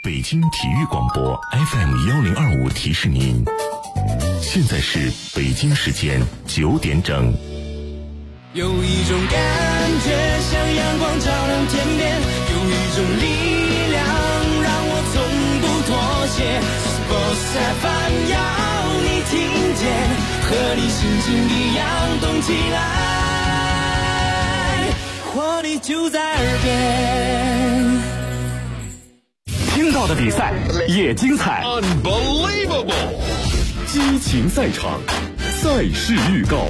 北京体育广播 FM1025提示您，现在是北京时间9点整。 有一种感觉像阳光照亮天边，有一种力量让我从不妥协。Sports FM 要你听见，和你心情一样动起来，活力就在耳边。 听到的比赛也精彩 ，Unbelievable！ 激情赛场，赛事预告。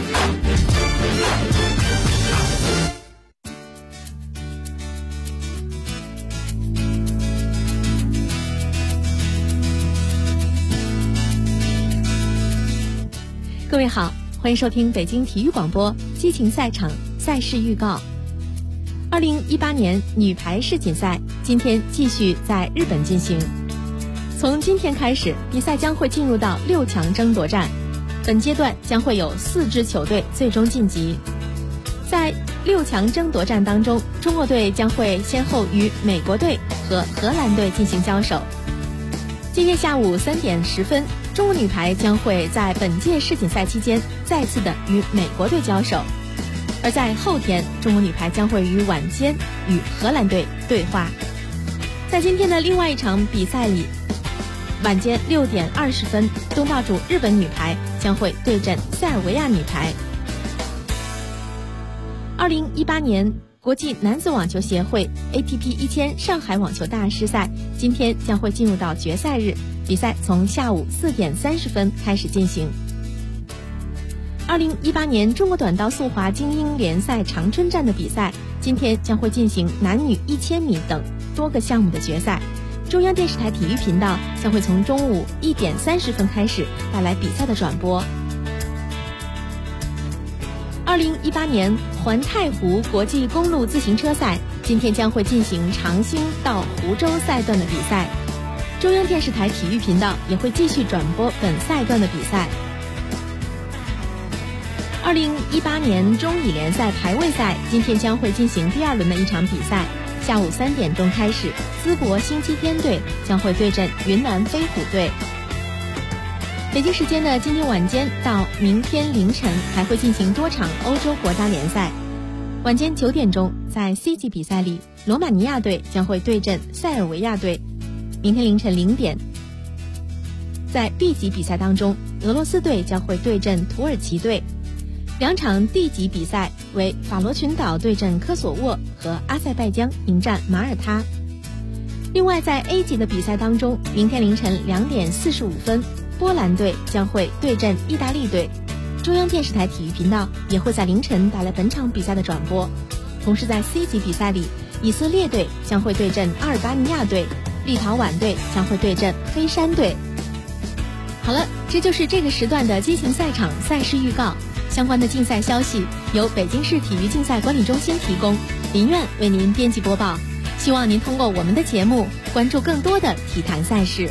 各位好，欢迎收听北京体育广播激情赛场赛事预告。2018年女排世锦赛今天继续在日本进行。从今天开始，比赛将会进入到6强争夺战。本阶段将会有4支球队最终晋级。在6强争夺战当中，中国队将会先后与美国队和荷兰队进行交手。今天下午3点10分，中国女排将会在本届世锦赛期间再次的与美国队交手。而在后天，中国女排将会于晚间与荷兰队对话。在今天的另外一场比赛里，晚间6点20分，东道主日本女排将会对阵塞尔维亚女排。2018年国际男子网球协会 ATP 1000上海网球大师赛今天将会进入到决赛日，比赛从下午4点30分开始进行。2018年中国短道速滑精英联赛长春站的比赛今天将会进行男女1000米等多个项目的决赛。中央电视台体育频道将会从中午1点30分开始带来比赛的转播。2018年环太湖国际公路自行车赛今天将会进行长兴到湖州赛段的比赛，中央电视台体育频道也会继续转播本赛段的比赛。2018年中乙联赛排位赛今天将会进行第2轮的一场比赛，下午3点钟开始，淄博星期天队将会对阵云南飞虎队。北京时间的今天晚间到明天凌晨还会进行多场欧洲国家联赛。晚间9点钟，在 C 级比赛里，罗马尼亚队将会对阵塞尔维亚队。明天凌晨0点，在 B 级比赛当中，俄罗斯队将会对阵土耳其队。2场 D 级比赛为法罗群岛对阵科索沃和阿塞拜疆迎战马耳他。另外在 A 级的比赛当中，明天凌晨2点45分，波兰队将会对阵意大利队。中央电视台体育频道也会在凌晨带来本场比赛的转播。同时在 C 级比赛里，以色列队将会对阵阿尔巴尼亚队，立陶宛队将会对阵黑山队。好了，这就是这个时段的激情赛场赛事预告。相关的竞赛消息由北京市体育竞赛管理中心提供，林苑为您编辑播报。希望您通过我们的节目关注更多的体坛赛事。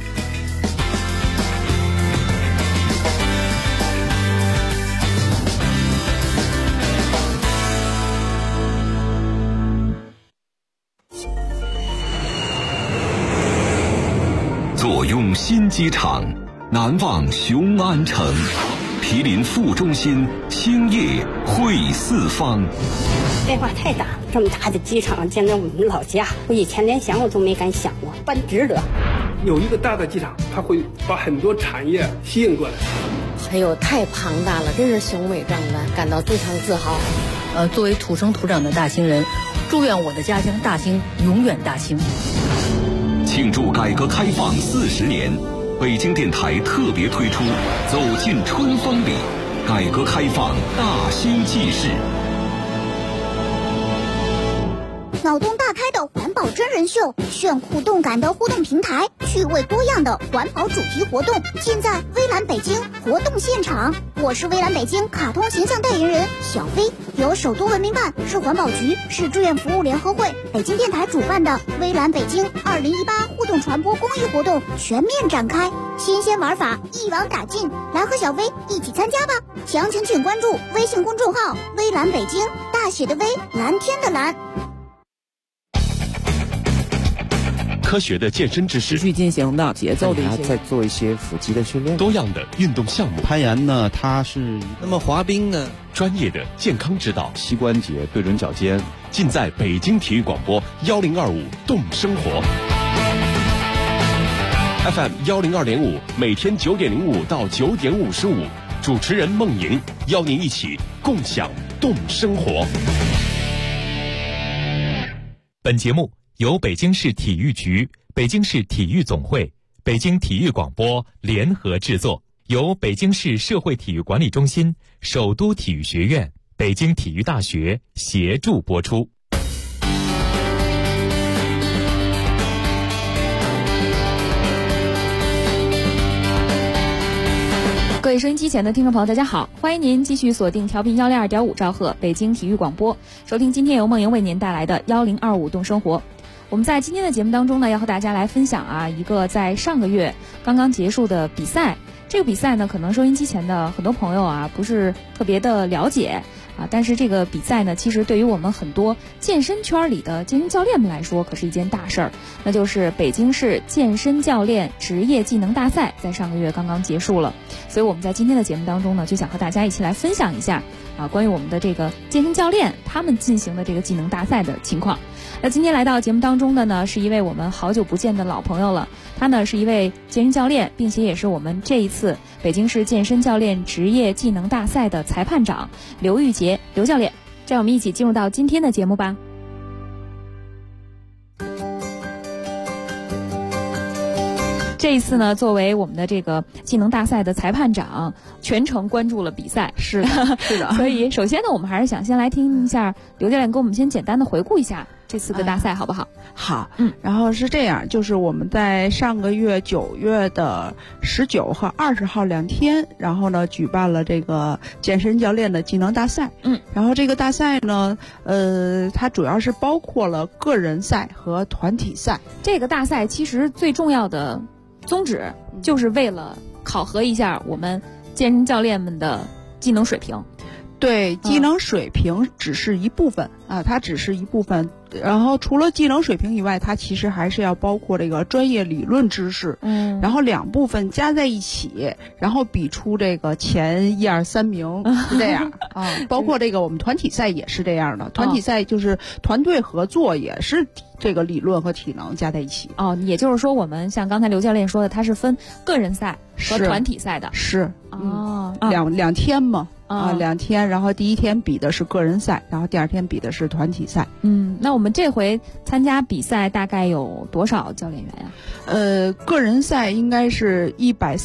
坐拥新机场，难忘雄安城。毗邻副中心，兴业汇四方。 变化太大，这么大的机场建在我们老家，我以前连想我都没敢想过，办值得。 有一个大的机场，它会把很多产业吸引过来。 哎呦，太庞大了，真是雄伟壮观，感到非常自豪。 作为土生土长的大兴人，祝愿我的家乡大兴永远大兴。 庆祝改革开放40年。北京电台特别推出《走进春风里》，改革开放大兴纪事。 脑洞大开的环保真人秀，炫酷动感的互动平台，趣味多样的环保主题活动，尽在微蓝北京活动现场。我是微蓝北京卡通形象代言人小飞，由首都文明办、市环保局、市志愿服务联合会、北京电台主办的微蓝北京2018互动传播公益活动全面展开，新鲜玩法一网打尽，来和小飞一起参加吧！详情请关注微信公众号微蓝北京，大写的微，蓝天的蓝。 科学的健身知识， 持续进行的节奏的一些， 再做一些腹肌的训练， 多样的运动项目。 攀岩呢，它是那么滑冰呢， 专业的健康指导， 膝关节对准脚尖， 尽在北京体育广播1025动生活。FM 102.5，每天9点05到9点55，主持人孟莹邀您一起共享动生活。 本节目由北京市体育局、北京市体育总会、北京体育广播联合制作，由北京市社会体育管理中心、首都体育学院、北京体育大学协助播出。 各位收音机前的听众朋友，大家好，欢迎您继续锁定调频102.5兆赫北京体育广播，收听今天由梦莹为您带来的1025动生活。我们在今天的节目当中呢，要和大家来分享一个在上个月刚刚结束的比赛。这个比赛呢，可能收音机前的很多朋友不是特别的了解但是这个比赛呢，其实对于我们很多健身圈里的健身教练们来说，可是一件大事儿。那就是北京市健身教练职业技能大赛在上个月刚刚结束了，所以我们在今天的节目当中呢，就想和大家一起来分享一下关于我们的这个健身教练他们进行的这个技能大赛的情况。那今天来到节目当中的呢，是一位我们好久不见的老朋友了，他呢是一位健身教练，并且也是我们这一次北京市健身教练职业技能大赛的裁判长刘玉杰刘教练。让我们一起进入到今天的节目吧。这一次呢，作为我们的这个技能大赛的裁判长，全程关注了比赛。 是的，是的。 所以首先呢，我们还是想先来听一下刘教练给我们先简单的回顾一下这次的大赛，好不好？ 好，然后是这样，就是我们在上个月9月的19和20号2天，然后呢举办了这个健身教练的技能大赛。然后这个大赛呢，它主要是包括了个人赛和团体赛。 这个大赛其实最重要的宗旨就是为了考核一下我们健身教练们的技能水平。 对，技能水平只是一部分它只是一部分。然后除了技能水平以外，它其实还是要包括这个专业理论知识。然后2部分加在一起，然后比出这个前1、2、3名，是这样包括这个我们团体赛也是这样的，团体赛就是团队合作，也是这个理论和体能加在一起。 也就是说我们像刚才刘教练说的，它是分个人赛和团体赛的。 是两天嘛。2天，然后第一天比的是个人赛，然后第2天比的是团体赛。 那我们这回参加比赛大概有多少教练员呀？ 个人赛应该是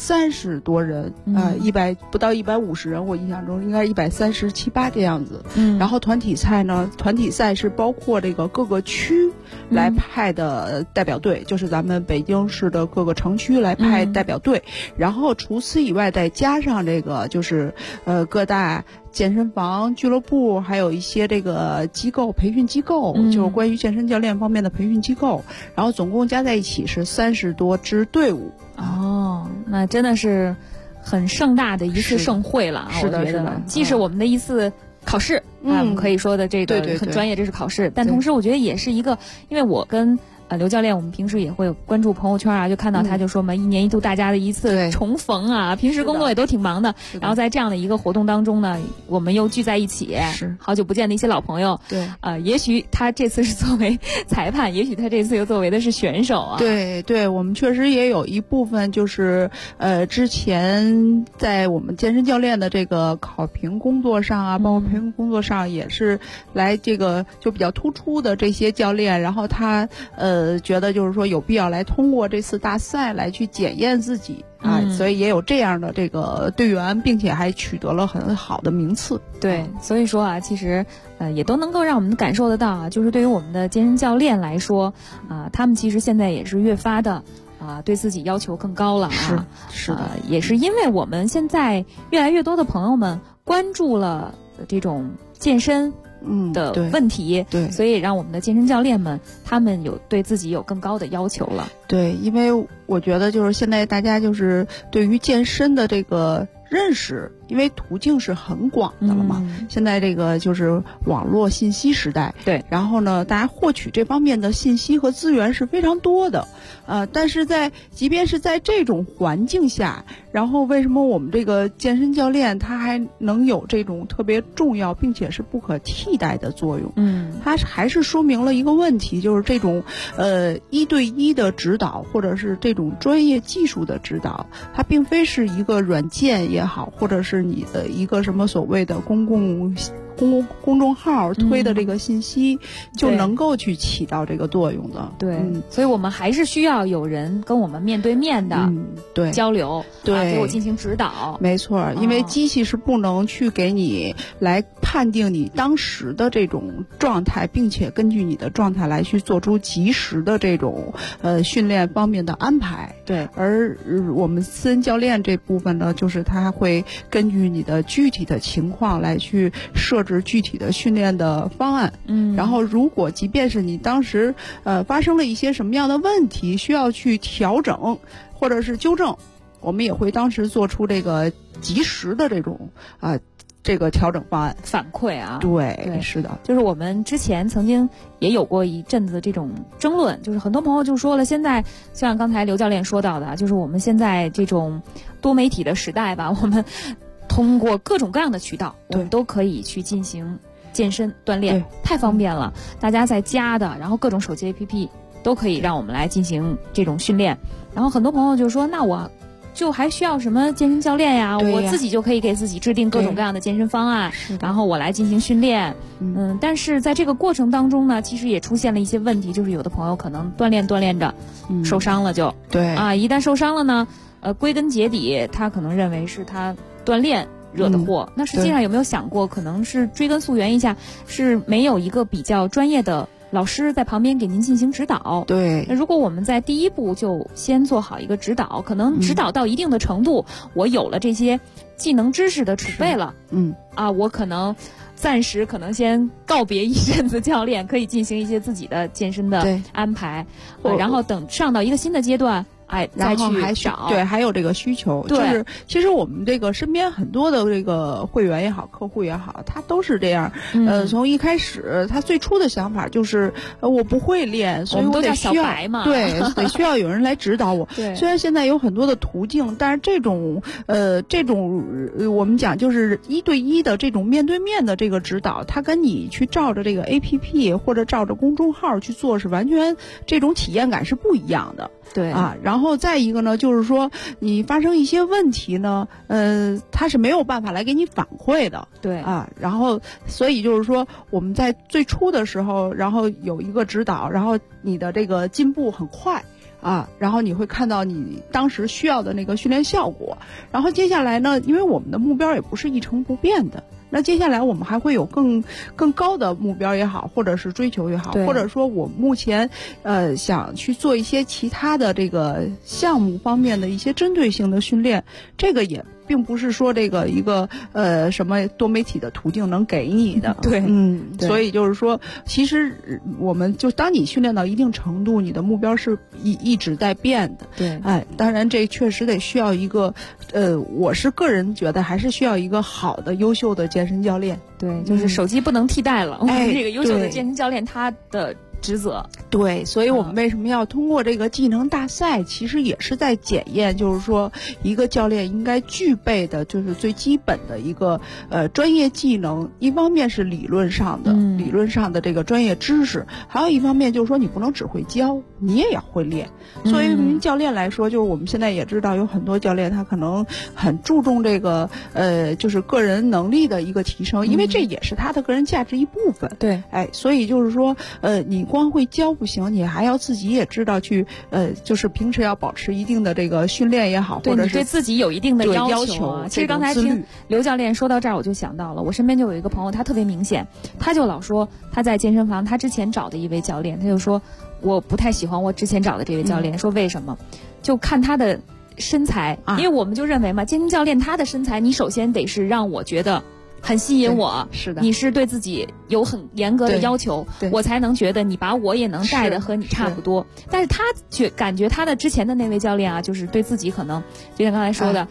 130多人不到150人，我印象中应该是137、8这样子。然后团体赛呢，团体赛是包括这个各个区来派的代表队，就是咱们北京市的各个城区来派代表队。然后除此以外，再加上这个就是各大健身房、俱乐部，还有一些这个机构培训机构，就是关于健身教练方面的培训机构，然后总共加在一起是30多支队伍。 那真的是很盛大的一次盛会了。 是的，是的， 既是我们的一次考试，我们可以说的这个很专业，这是考试。但同时我觉得也是一个，因为我跟刘教练我们平时也会关注朋友圈就看到他就说嘛，1年1度大家的一次重逢平时工作也都挺忙的，然后在这样的一个活动当中呢，我们又聚在一起，是好久不见的一些老朋友。 对也许他这次是作为裁判，也许他这次又作为的是选手对，我们确实也有一部分就是之前在我们健身教练的这个考评工作上包括培训工作上也是来这个就比较突出的这些教练，然后他觉得就是说有必要来通过这次大赛来去检验自己所以也有这样的这个队员，并且还取得了很好的名次。 对，所以说其实也都能够让我们感受得到就是对于我们的健身教练来说他们其实现在也是越发的对自己要求更高了是的， 也是因为我们现在越来越多的朋友们关注了这种健身的问题， 对， 所以让我们的健身教练们他们有对自己有更高的要求了。 对，因为我觉得就是现在大家就是对于健身的这个认识因为途径是很广的了嘛。现在这个就是网络信息时代， 对， 然后呢，大家获取这方面的信息和资源是非常多的，但是即便是在这种环境下，然后为什么我们这个健身教练他还能有这种特别重要并且是不可替代的作用？它还是说明了一个问题，就是这种1对1的指导，或者是这种专业技术的指导，它并非是一个软件也好，或者是你的一个什么所谓的公众号推的这个信息就能够去起到这个作用的。 对，所以我们还是需要有人跟我们面对面的交流， 对， 给我进行指导。 没错，因为机器是不能去给你来判定你当时的这种状态，并且根据你的状态来去做出及时的这种训练方面的安排。 对， 而我们私人教练这部分呢，就是他会根据你的具体的情况来去设置具体的训练的方案。然后如果即便是你当时发生了一些什么样的问题需要去调整或者是纠正，我们也会当时做出这个及时的这种这个调整方案反馈啊。 对，是的， 就是我们之前曾经也有过一阵子这种争论，就是很多朋友就说了，现在像刚才刘教练说到的，就是我们现在这种多媒体的时代吧，我们通过各种各样的渠道，我们都可以去进行健身锻炼，太方便了。大家在家的，然后各种手机 APP 都可以让我们来进行这种训练。然后很多朋友就说，那我就还需要什么健身教练呀？我自己就可以给自己制定各种各样的健身方案，然后我来进行训练。但是在这个过程当中呢，其实也出现了一些问题，就是有的朋友可能锻炼着受伤了就，一旦受伤了呢，归根结底他可能认为是他锻炼惹的祸。那实际上有没有想过，可能是追根溯源一下，是没有一个比较专业的老师在旁边给您进行指导。 对， 那如果我们在第一步就先做好一个指导，可能指导到一定的程度，我有了这些技能知识的储备了，我可能暂时可能先告别一阵子教练，可以进行一些自己的健身的安排，然后等上到一个新的阶段，再去找。 对，还有这个需求，就是其实我们这个身边很多的这个会员也好，客户也好，他都是这样。从一开始，他最初的想法就是我不会练，所以我得需要得需要有人来指导我。虽然现在有很多的途径，但是这种我们讲就是1对1的这种面对面的这个指导，他跟你去照着这个 APP 或者照着公众号去做，是完全这种体验感是不一样的。 对然后再一个呢，就是说你发生一些问题呢，他是没有办法来给你反馈的。 对然后所以就是说我们在最初的时候，然后有一个指导，然后你的这个进步很快然后你会看到你当时需要的那个训练效果。然后接下来呢，因为我们的目标也不是一成不变的，那接下来我们还会有更高的目标也好，或者是追求也好，或者说我目前想去做一些其他的这个项目方面的一些针对性的训练，这个也并不是说这个一个什么多媒体的途径能给你的。所以就是说，其实我们就当你训练到一定程度，你的目标是一直在变的。当然这确实得需要一个我是个人觉得还是需要一个好的优秀的健身教练。 对，就是手机不能替代了，我们这个优秀的健身教练他的职责。 对，所以我们为什么要通过这个技能大赛，其实也是在检验，就是说一个教练应该具备的就是最基本的一个专业技能。一方面是理论上的这个专业知识，还有一方面就是说你不能只会教，你也要会练。作为一名教练来说，就是我们现在也知道有很多教练他可能很注重这个就是个人能力的一个提升，因为这也是他的个人价值一部分。 对， 所以就是说你光会教不行，你还要自己也知道去就是平时要保持一定的这个训练也好，或者是对自己有一定的要求。其实刚才听刘教练说到这儿，我就想到了，我身边就有一个朋友，他特别明显，他就老说他在健身房，他之前找的一位教练，他就说我不太喜欢我之前找的这位教练，说为什么？就看他的身材，因为我们就认为嘛，健身教练他的身材，你首先得是让我觉得很吸引我， 是的， 你是对自己有很严格的要求，我才能觉得你把我也能带的和你差不多。但是他感觉他的之前的那位教练啊，就是对自己可能就像刚才说的，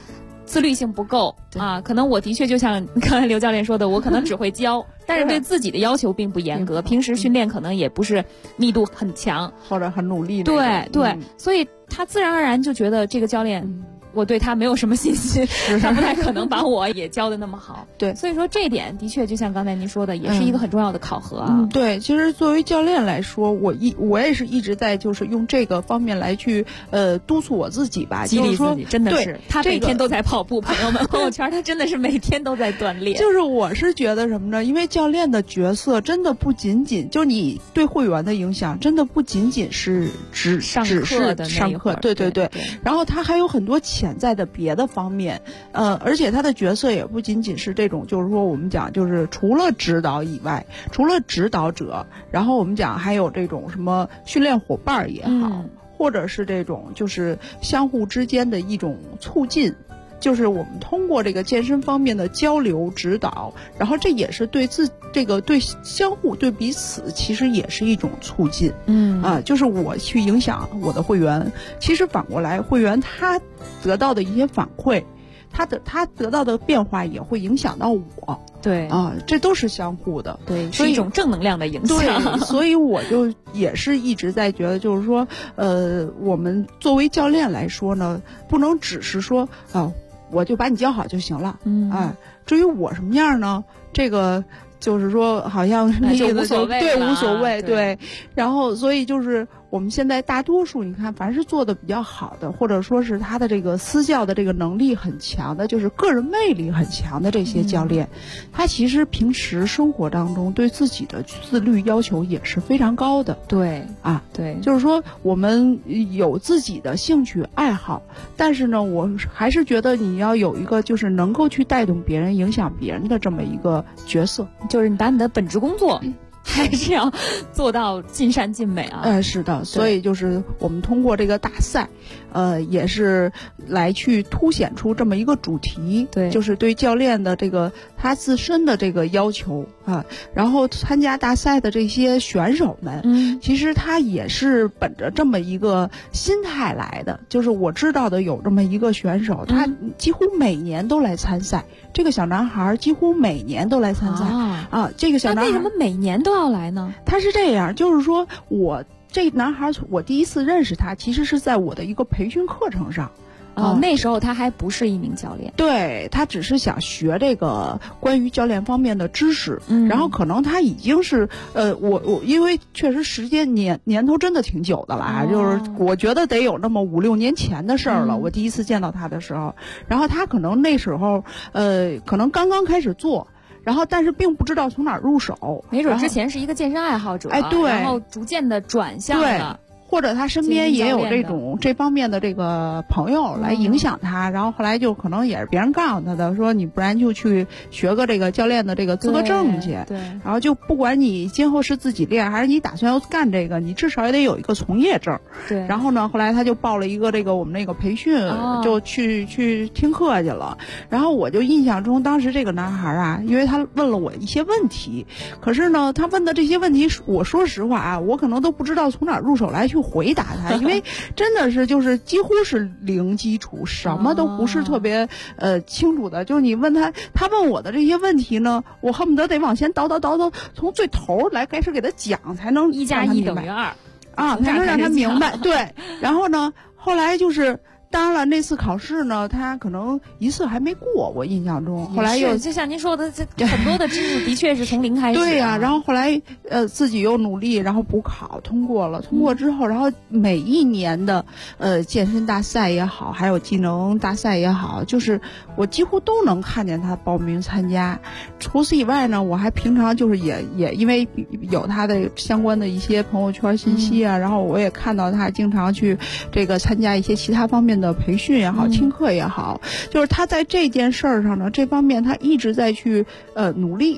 自律性不够啊。可能我的确就像刚才刘教练说的，我可能只会教，但是对自己的要求并不严格，平时训练可能也不是密度很强， 或者很努力。 对对，所以他自然而然就觉得这个教练。我对他没有什么信心，他不太可能把我也教的那么好。 对， 所以说这一点的确就像刚才您说的，也是一个很重要的考核啊。 对，其实作为教练来说，我也是一直在就是用这个方面来去督促我自己吧， 激励自己，真的是。他每天都在跑步，朋友们，朋友圈他真的是每天都在锻炼。 就是我是觉得什么呢？因为教练的角色真的不仅仅就你对会员的影响，真的不仅仅是上课的上课，对。然后他还有很多潜在的别的方面，而且他的角色也不仅仅是这种，就是说我们讲就是除了指导以外，除了指导者，然后我们讲还有这种什么训练伙伴也好，或者是这种就是相互之间的一种促进。就是我们通过这个健身方面的交流指导，然后这也是对对相互对彼此其实也是一种促进。就是我去影响我的会员，其实反过来会员他得到的一些反馈，他得到的变化也会影响到我。 对这都是相互的。 对，是一种正能量的影响。 对，所以我就也是一直在觉得，就是说我们作为教练来说呢，不能只是说我就把你教好就行了。至于我什么样呢？这个就是说好像就无所谓， 对，无所谓，对。然后所以就是我们现在大多数你看，凡是做的比较好的，或者说是他的这个私教的这个能力很强的，就是个人魅力很强的这些教练，他其实平时生活当中对自己的自律要求也是非常高的。 对对，就是说我们有自己的兴趣爱好，但是呢，我还是觉得你要有一个就是能够去带动别人、影响别人的这么一个角色， 就是你把你的本职工作还是要做到尽善尽美啊。 是的，所以就是我们通过这个大赛，也是来去凸显出这么一个主题， 对， 就是对教练的这个他自身的这个要求啊。然后参加大赛的这些选手们，其实他也是本着这么一个心态来的。就是我知道的有这么一个选手，他几乎每年都来参赛。这个小男孩几乎每年都来参赛这个小男孩那为什么每年都要来呢？ 他是这样，就是说这男孩我第一次认识他，其实是在我的一个培训课程上。 那时候他还不是一名教练， 对，他只是想学这个关于教练方面的知识，然后可能他已经是我因为确实时间年头真的挺久的了就是我觉得得有那么5-6年前的事儿了。我第一次见到他的时候，然后他可能那时候可能刚刚开始做。然后，但是并不知道从哪儿入手， 没准之前是一个健身爱好者， 对， 然后逐渐的转向了。 或者他身边也有这方面的这个朋友来影响他，然后后来就可能也是别人告诉他的，说你不然就去学个这个教练的这个资格证去。 对， 然后就不管你今后是自己练还是你打算要干这个，你至少也得有一个从业证。 对。 然后呢，后来他就报了一个这个我们那个培训，就去听课去了。然后我就印象中，当时这个男孩因为他问了我一些问题，可是呢，他问的这些问题，我说实话我可能都不知道从哪儿入手来去回答他，因为真的是就是几乎是零基础，什么都不是特别清楚的。就是你问他问我的这些问题呢，我恨不得得往前倒，从最头来开始给他讲，才能 1+1等于2 才能让他明白。对，然后呢，后来就是。当然了，那次考试呢，他可能一次还没过，我印象中。后来又就像您说的，这很多的知识的确是从零开始。 对呀，然后后来自己又努力，然后补考通过了。通过之后，然后每一年的健身大赛也好，还有技能大赛也好，就是我几乎都能看见他报名参加。除此以外呢，我还平常就是也因为有他的相关的一些朋友圈信息然后我也看到他经常去这个参加一些其他方面的培训也好，听课也好，就是他在这件事儿上呢，这方面他一直在去努力。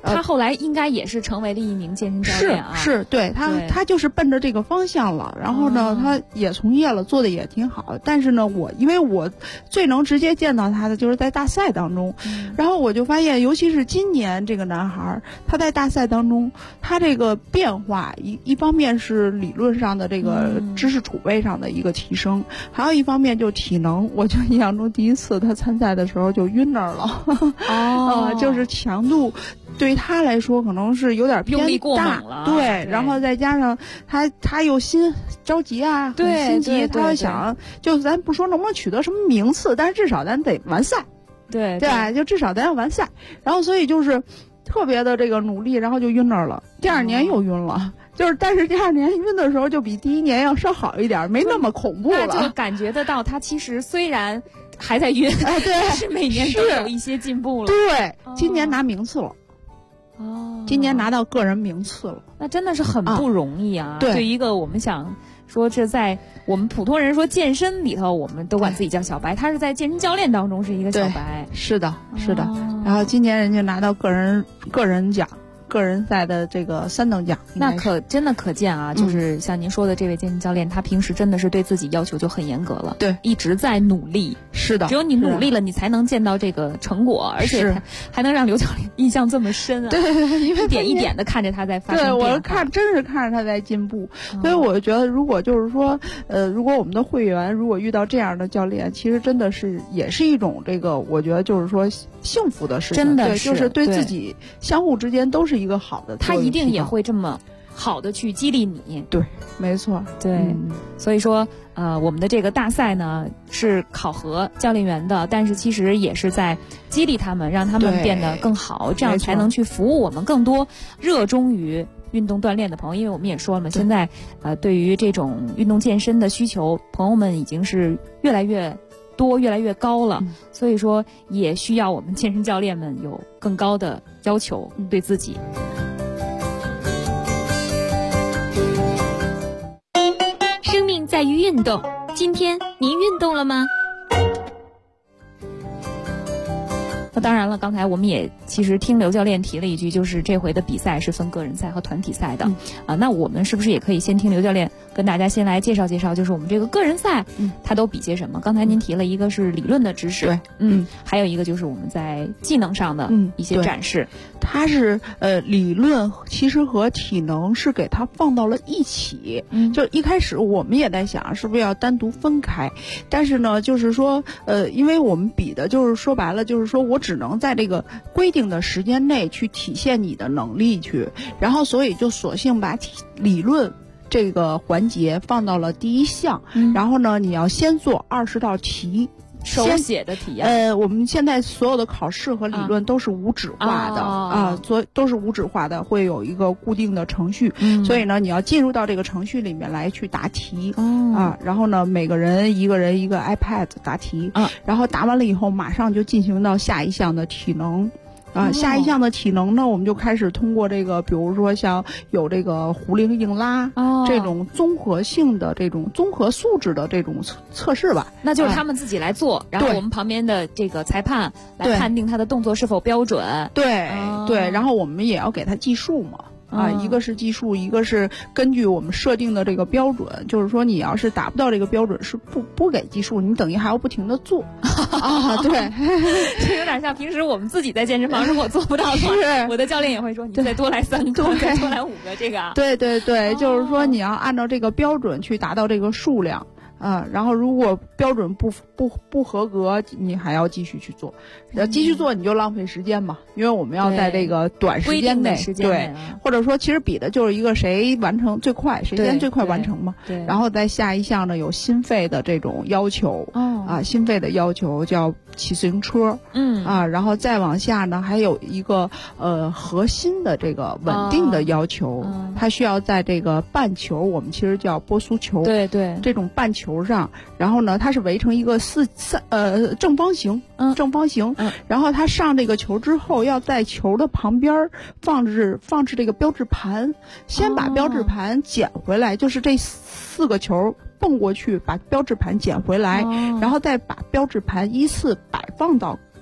他后来应该也是成为了一名健身教练啊。 是，对他就是奔着这个方向了。然后呢，他也从业了，做的也挺好。但是呢，因为我最能直接见到他的就是在大赛当中，然后我就发现，尤其是今年这个男孩，他在大赛当中，他这个变化一方面是理论上的这个知识储备上的一个提升，还有一方面就是体能。我就印象中第一次他参赛的时候就晕那儿了，就是强度对他来说可能是有点偏大， 用力过猛了。 对，然后再加上他又着急啊，很心急，他想就咱不说能不能取得什么名次，但是至少咱得完赛，对吧？就至少咱要完赛。然后所以就是特别的这个努力，然后就晕那儿了。第二年又晕了。但是第二年晕的时候就比第一年要稍好一点，没那么恐怖了。 那就感觉得到他其实虽然还在晕，对，但是每年都有一些进步了。 对，今年拿名次了。今年拿到个人名次了， 那真的是很不容易啊！对一个我们想说，这在我们普通人说健身里头，我们都管自己叫小白，他是在健身教练当中是一个小白。 是的。然后今年人家拿到个人奖。个人赛的这个3等奖， 那真的可见啊，就是像您说的这位健身教练，他平时真的是对自己要求就很严格了， 对， 一直在努力。 是的， 只有你努力了，你才能见到这个成果，而且还能让刘教练印象这么深啊。 对，因为一点一点的看着他在发生变化。 对，我真是看着他在进步，所以我觉得，如果就是说，如果我们的会员如果遇到这样的教练，其实真的是也是一种这个，我觉得就是说幸福的事情， 真的是， 就是对自己相互之间都是一个好的。 他一定也会这么好的去激励你。 对，没错， 对。所以说，我们的这个大赛呢是考核教练员的，但是其实也是在激励他们，让他们变得更好，这样才能去服务我们更多热衷于运动锻炼的朋友。因为我们也说了嘛，现在对于这种运动健身的需求，朋友们已经是越来越多，越来越高了。所以说，也需要我们健身教练们有更高的要求对自己。 生命在于运动，今天您运动了吗？ 那当然了，刚才我们也其实听刘教练提了一句，就是这回的比赛是分个人赛和团体赛的。那我们是不是也可以先听刘教练跟大家先来介绍介绍，就是我们这个个人赛，它都比些什么？刚才您提了一个是理论的知识，还有一个就是我们在技能上的一些展示。 它是理论其实和体能是给它放到了一起。就一开始我们也在想是不是要单独分开，但是呢，就是说因为我们比的就是说白了，就是说我只能在这个规定的时间内去体现你的能力去，然后所以就索性把理论这个环节放到了第一项，然后呢，你要先做20道题。 手写的题我们现在所有的考试和理论都是无纸化的都是无纸化的，会有一个固定的程序，所以呢，你要进入到这个程序里面来去答题然后呢，每个人一个 iPad 答题然后答完了以后，马上就进行到下一项的体能。下一项的体能呢，我们就开始通过这个，比如说像有这个壶铃硬拉这种综合性的这种综合素质的这种测试吧。 那就是他们自己来做，然后我们旁边的这个裁判来判定他的动作是否标准。 对，然后我们也要给他计数嘛。一个是计数，一个是根据我们设定的这个标准，就是说你要是达不到这个标准是不给计数，你等于还要不停的做对， 这有点像平时我们自己在健身房，如果做不到的话，我的教练也会说你再多来3个，再多来5个，这个对，就是说你要按照这个标准去达到这个数量。然后如果标准不合格，你还要继续去做，继续做你就浪费时间嘛，因为我们要在这个短时间内，对，或者说其实比的就是一个谁完成最快，谁先最快完成嘛。 对。 然后在下一项呢有心肺的这种要求，心肺的要求叫骑自行车，然后再往下呢还有一个核心的这个稳定的要求，它需要在这个半球，我们其实叫波苏球， 对， 这种半球上，然后呢，它是围成一个正方形，然后它上这个球之后，要在球的旁边放置这个标志盘，先把标志盘捡回来，就是这4个球蹦过去，把标志盘捡回来，然后再把标志盘依次摆放到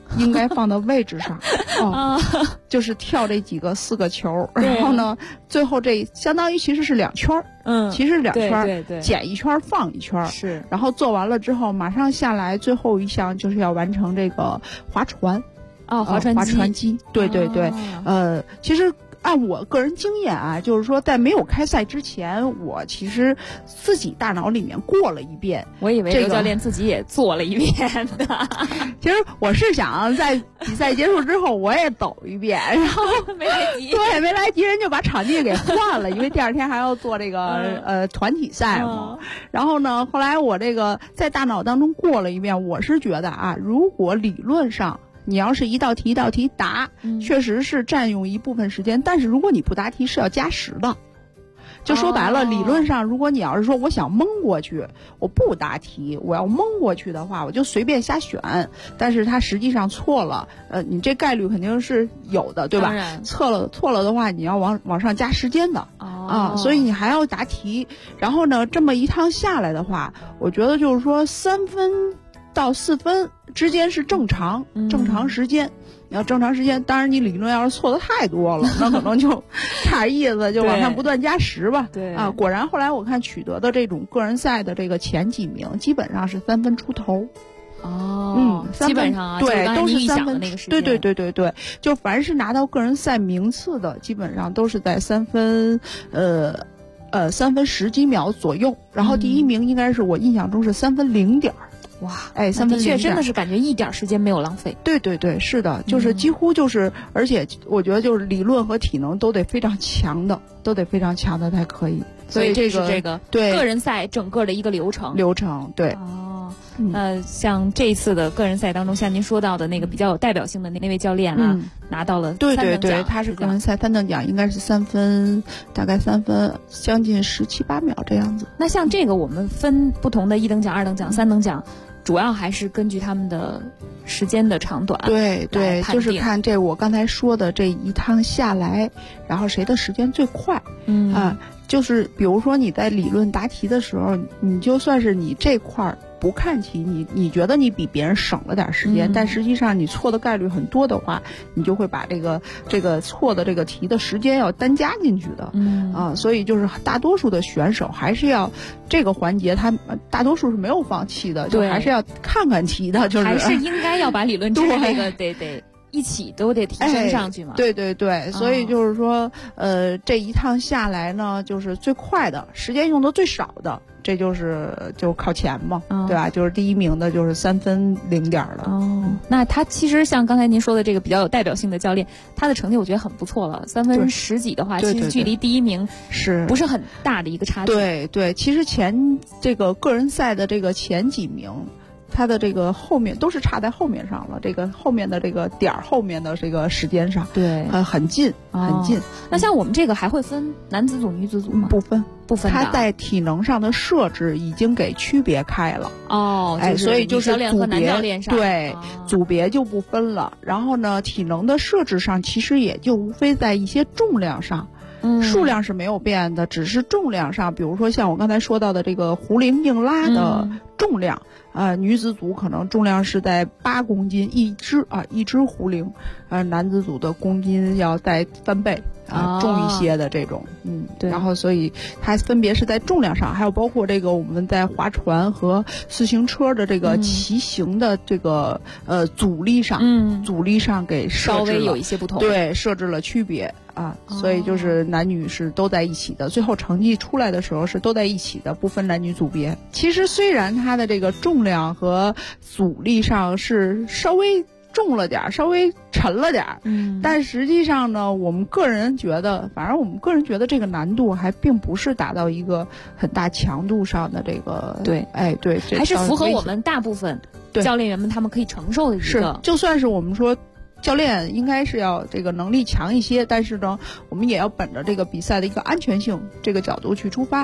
应该放的位置上。就是跳这4个球，然后呢，最后这相当于其实是2圈，其实是2圈， 对， 减1圈放1圈， 是。 然后做完了之后，马上下来，最后一项就是要完成这个划船。 划船机， 对，其实按我个人经验啊，就是说在没有开赛之前，我其实自己大脑里面过了一遍。 我以为刘教练自己也做了一遍的。 其实我是想在比赛结束之后我也走一遍，然后没来及， 对，没来及，人就把场地给换了，因为第2天还要做这个团体赛嘛。然后呢，后来我这个在大脑当中过了一遍，我是觉得啊，如果理论上你要是一道题一道题答，确实是占用一部分时间，但是如果你不答题是要加时的。就说白了，理论上如果你要是说我想蒙过去，我不答题，我要蒙过去的话，我就随便瞎选，但是它实际上错了，你这概率肯定是有的，对吧？错了的话，你要往上加时间的所以你还要答题。然后呢，这么一趟下来的话，我觉得就是说3分到4分之间是正常时间。你要正常时间，当然你理论要是错的太多了，那可能就差点意思，就往上不断加时吧。 对果然后来我看取得的这种个人赛的这个前几名，基本上是3分出头。 基本上对，都是 3分那个时间。 对，就凡是拿到个人赛名次的，基本上都是在3分3分10几秒左右。然后第1名应该是我印象中是3分0点。 哇 ，3分0点， 的确真的是感觉一点时间没有浪费。 对，是的，就是几乎就是，而且我觉得就是理论和体能都得非常强的才可以。 所以这是这个对个人赛整个的一个流程。 对。 像这一次的个人赛当中，像您说到的那个比较有代表性的那位教练拿到了对，他是个人赛3等奖，应该是大概3分将近17、18秒这样子。 那像这个我们分不同的1等奖、2等奖、3等奖，主要还是根据他们的时间的长短。 对，就是看这我刚才说的这一趟下来，然后谁的时间最快。就是比如说你在理论答题的时候，你就算是你这块不看题，你觉得你比别人省了点时间，但实际上你错的概率很多的话，你就会把这个错的这个题的时间要单加进去的。所以就是大多数的选手还是要这个环节，他大多数是没有放弃的，就还是要看看题的，就是还是应该要把理论知识这个得一起都得提升上去嘛。 对，所以就是说这一趟下来呢，就是最快的时间用的最少的，这就靠前嘛，对吧？就是第1名的就是3分0点了。 那他其实像刚才您说的这个比较有代表性的教练，他的成绩我觉得很不错了，3分10几的话，其实距离第1名是不是很大的一个差距？ 对，其实这个个人赛的这个前几名，他的这个后面都是差在后面上了，这个后面的这个点后面的这个时间上， 对， 很近。 那像我们这个还会分男子组、女子组吗？ 不分。 他在体能上的设置已经给区别开了。所以就是组别对组别就不分了。然后呢，体能的设置上其实也就无非在一些重量上。数量是没有变的，只是重量上，比如说像我刚才说到的这个壶铃硬拉的重量，女子组可能重量是在8公斤一只壶铃，男子组的公斤要在3倍重一些的这种， 对。 然后所以它分别是在重量上，还有包括这个我们在划船和自行车的这个骑行的这个阻力上给设置了， 稍微有一些不同， 对，设置了区别。所以就是男女是都在一起的，最后成绩出来的时候是都在一起的，不分男女组别。其实虽然它的这个重量和阻力上是稍微重了点，稍微沉了点，但实际上呢，我们个人觉得这个难度还并不是达到一个很大强度上的这个，对， 还是符合我们大部分教练员们他们可以承受的一个。 是，就算是我们说教练应该是要这个能力强一些，但是呢，我们也要本着这个比赛的一个安全性这个角度去出发。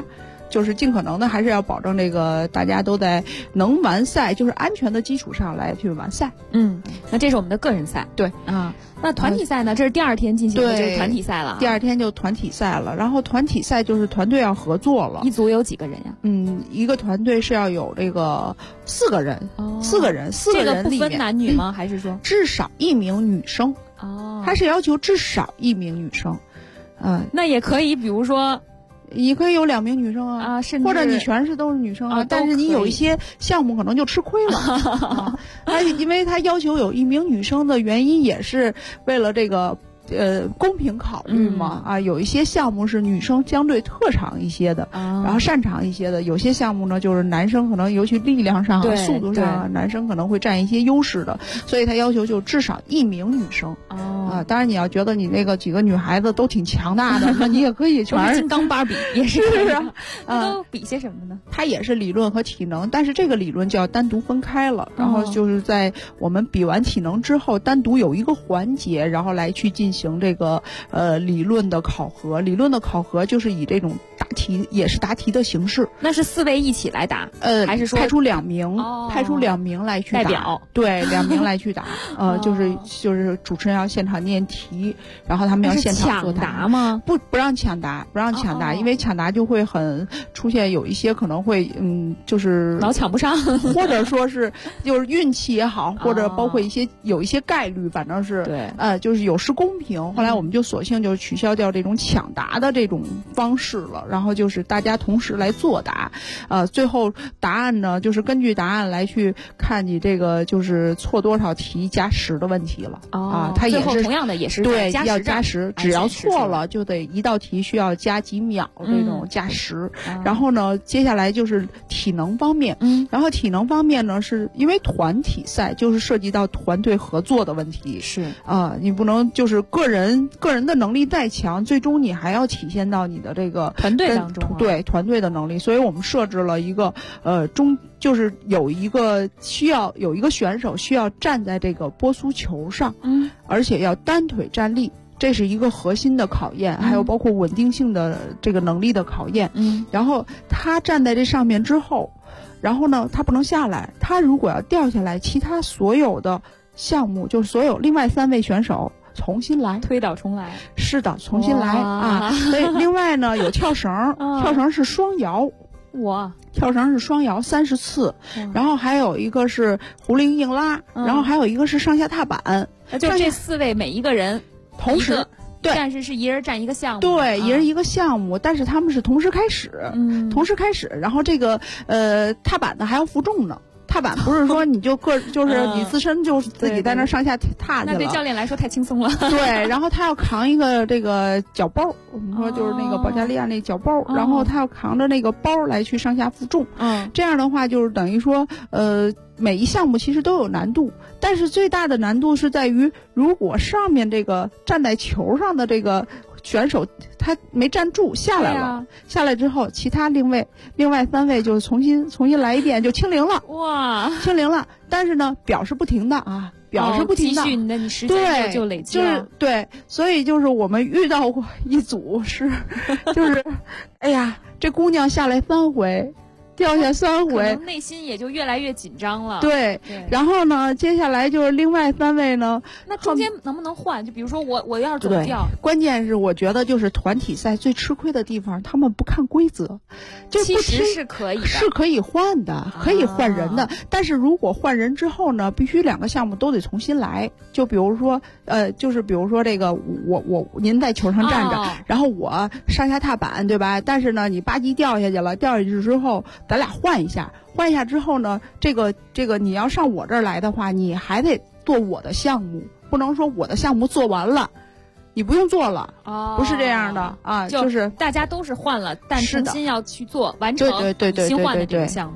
就是尽可能的还是要保证这个大家都在能完赛，就是安全的基础上来去完赛。 那这是我们的个人赛。 对啊，那团体赛呢？这是第2天进行的，就是团体赛了。 第2天就团体赛了，然后团体赛就是团队要合作了。 一组有几个人呀？ 一个团队是要有这个4个人，4个人这个不分男女吗？还是说至少1名女生？他是要求至少1名女生。 那也可以，比如说。 你可以有2名女生啊， 甚至或者你都是女生啊，但是你有一些项目可能就吃亏了。因为他要求有1名女生的原因，也是为了这个公平考虑嘛。有一些项目是女生相对特长一些的，然后擅长一些的；有些项目呢，就是男生可能尤其力量上、速度上，男生可能会占一些优势的，所以他要求就至少1名女生。当然你要觉得你那个几个女孩子都挺强大的，那你也可以全是金刚芭比，也是都比些什么呢？ 它也是理论和体能，但是这个理论就要单独分开了。然后就是在我们比完体能之后，单独有一个环节，然后来去进行这个理论的考核。理论的考核就是以这种答题，也是答题的形式。 那是4位一起来答，还是说派出2名，派出2名来去打代表？ 对，2名来去打。就是主持人要现场念题，然后他们要现场作答吗？ 不让抢答，因为抢答就会很出现有一些可能会就是老抢不上， 或者说是就是运气也好，或者包括有一些概率，反正是对， 就是有失公平。后来我们就索性就取消掉这种抢答的这种方式了，然后就是大家同时来作答，最后答案呢就是根据答案来去看你这个就是错多少题加10的问题了。它也是同样的也是对要加 10，只要错了就得一道题需要加几秒这种加10。然后呢，接下来就是体能方面。然后体能方面呢，是因为团体赛就是涉及到团队合作的问题。 是你不能就是个人的能力再强，最终你还要体现到你的这个团队当中， 对团队的能力。所以我们设置了一个就是有一个需要有一个选手需要站在这个波苏球上，而且要单腿站立，这是一个核心的考验，还有包括稳定性的这个能力的考验。然后他站在这上面之后，然后呢，他不能下来，他如果要掉下来，其他所有的项目就是所有另外3位选手重新来， 推倒重来。 是的，重新来所以另外呢，有跳绳，跳绳是双摇。跳绳是双摇30次，然后还有一个是壶铃硬拉，然后还有一个是上下踏板。 就这4位每一个人同时，对， 但是是一人占一个项目。 对，一人一个项目，但是他们是同时开始，然后这个踏板呢还要负重呢。踏板不是说你就是你自身就自己在那上下踏去了， 那对教练来说太轻松了。 对，然后他要扛一个这个脚包，我们说就是那个保加利亚那脚包，然后他要扛着那个包来去上下负重。这样的话就是等于说每一项目其实都有难度，但是最大的难度是在于，如果上面这个站在球上的这个选手他没站住下来了，下来之后，其他另外3位就重新来一遍，就清零了。清零了。但是呢，表是不停的啊，表是不停的， 继续你时间就累积了。 就是对，所以就是我们遇到过一组是，就是哎呀，这姑娘下来3回。掉下3回， 可能内心也就越来越紧张了。 对，然后呢，接下来就是另外3位呢， 那中间能不能换？就比如说我要是怎么掉？ 关键是我觉得就是团体赛最吃亏的地方，他们不看规则，就其实是可以的， 是可以换的，可以换人的。但是如果换人之后呢，必须2个项目都得重新来。就比如说就是比如说这个您在球上站着，然后我上下踏板，对吧？但是呢，你吧唧掉下去了，掉下去之后。咱俩换一下之后呢，这个你要上我这儿来的话，你还得做我的项目，不能说我的项目做完了，你不用做了，不是这样的就是大家都是换了，但重新要去做完成对新换的这个项目。 对，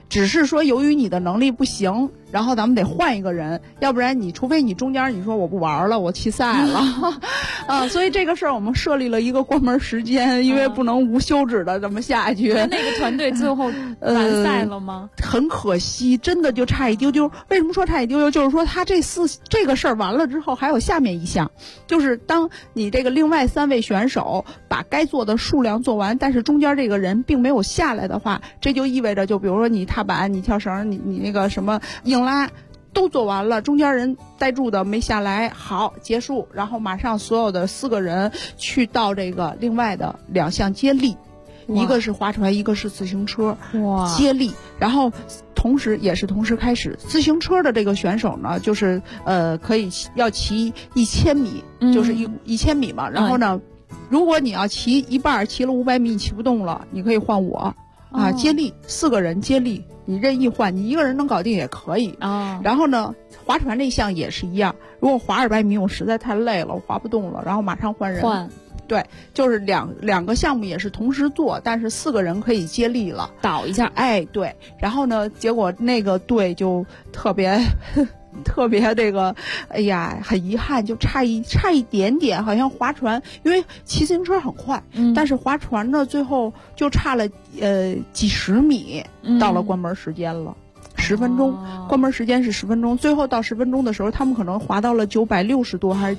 只是说由于你的能力不行，然后咱们得换一个人，要不然除非你中间你说我不玩了，我弃赛了，所以这个事儿我们设立了一个关门时间，因为不能无休止的这么下去。 那个团队最后完赛了吗？ 很可惜，真的就差一丢丢。为什么说差一丢丢？就是说他这个事儿完了之后，还有下面一项，就是当你这个另外3位选手把该做的数量做完，但是中间这个人并没有下来的话，这就意味着，就比如说你踏板、你跳绳、你那个什么硬拉都做完了，中间人呆住的没下来，好，结束，然后马上所有的4个人去到这个另外的2项接力，一个是划船，一个是自行车，接力，然后同时开始。自行车的这个选手呢，就是要骑1000米，就是1000米嘛，然后呢，如果你要骑一半，骑了500米你骑不动了，你可以换我啊，接力4个人接力，你任意换，你一个人能搞定也可以啊。然后呢，划船这项也是一样，如果划200米我实在太累了，我划不动了，然后马上换人。对，就是两个项目也是同时做，但是4个人可以接力了， 倒一下。 哎，对，然后呢，结果那个队就特别这个，哎呀，很遗憾，就差一点点，好像划船，因为骑自行车很快，但是划船呢，最后就差了几十米，到了关门时间了。10分钟，关门时间是10分钟，最后到10分钟的时候，他们可能滑到了960多还是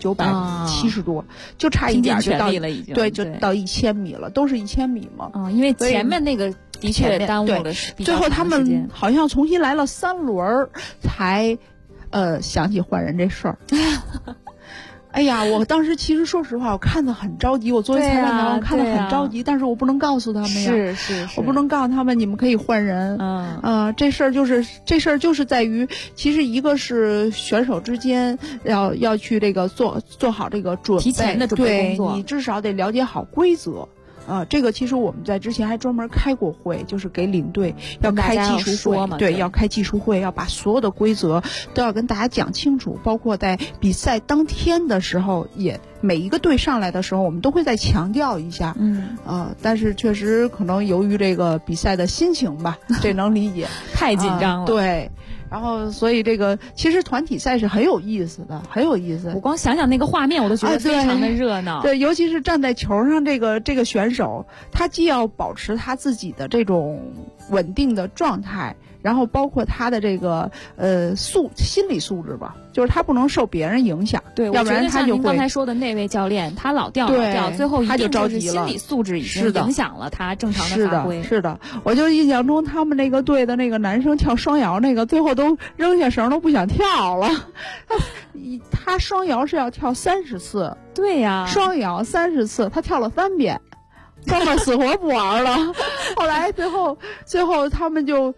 970多，就差一点就到了，已经对，就到1000米了，都是1000米嘛。 因为前面那个的确耽误了， 最后他们好像重新来了3轮才想起换人这事儿。哎呀，我当时其实说实话，我看得很着急。我作为裁判员，我看得很着急，但是我不能告诉他们呀。 是， 我不能告诉他们，你们可以换人。这事儿就是在于，其实一个是选手之间要去这个做好这个准备， 提前的准备工作， 对，你至少得了解好规则。这个其实我们在之前还专门开过会，就是给领队要开技术会，对，要开技术会，要把所有的规则都要跟大家讲清楚，包括在比赛当天的时候，也每一个队上来的时候，我们都会再强调一下。但是确实可能由于这个比赛的心情吧，这能理解， 太紧张了。 对。然后，所以这个其实团体赛是很有意思的，很有意思。 我光想想那个画面，我都觉得非常的热闹。 对，尤其是站在球上这个选手，他既要保持他自己的这种稳定的状态，然后包括他的这个心理素质吧，就是他不能受别人影响， 对， 要不然他就会。 像您刚才说的那位教练，他老掉，最后他就着急了， 心理素质已经影响了他正常的发挥。 是的，我就印象中他们那个队的那个男生跳双摇，那个最后都扔下绳都不想跳了。他双摇是要跳30次， 对呀， 双摇30次，他跳了3遍，哥们死活不玩了。后来最后他们就是，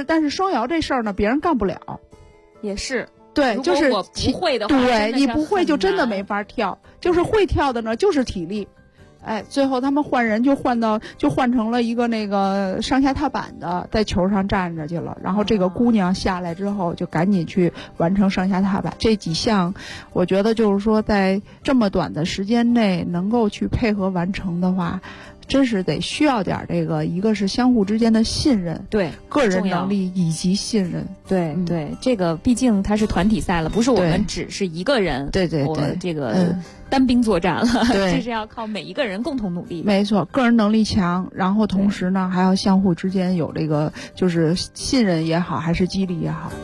但是双摇这事儿呢，别人干不了， 也是。 对，就是我不会的话， 对，你不会就真的没法跳。就是会跳的呢，就是体力。哎，最后他们换人就换成了一个那个上下踏板的，在球上站着去了。然后这个姑娘下来之后，就赶紧去完成上下踏板。这几项，我觉得就是说，在这么短的时间内能够去配合完成的话，真是得需要点这个，一个是相互之间的信任， 对， 个人能力以及信任， 对、对，这个毕竟它是团体赛了，不是我们只是一个人， 对， 我这个单兵作战了， 对， 这是要靠每一个人共同努力。 没错，个人能力强，然后同时呢还要相互之间有这个就是信任也好，还是激励也好。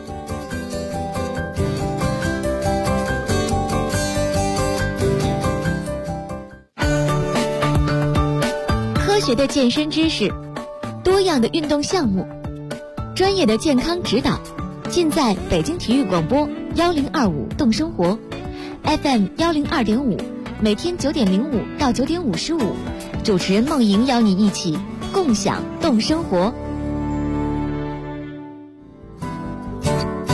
科学的健身知识，多样的运动项目，专业的健康指导，尽在北京体育广播1025动生活 FM 102.5，每天9点05到9点55，主持人梦莹邀你一起共享动生活。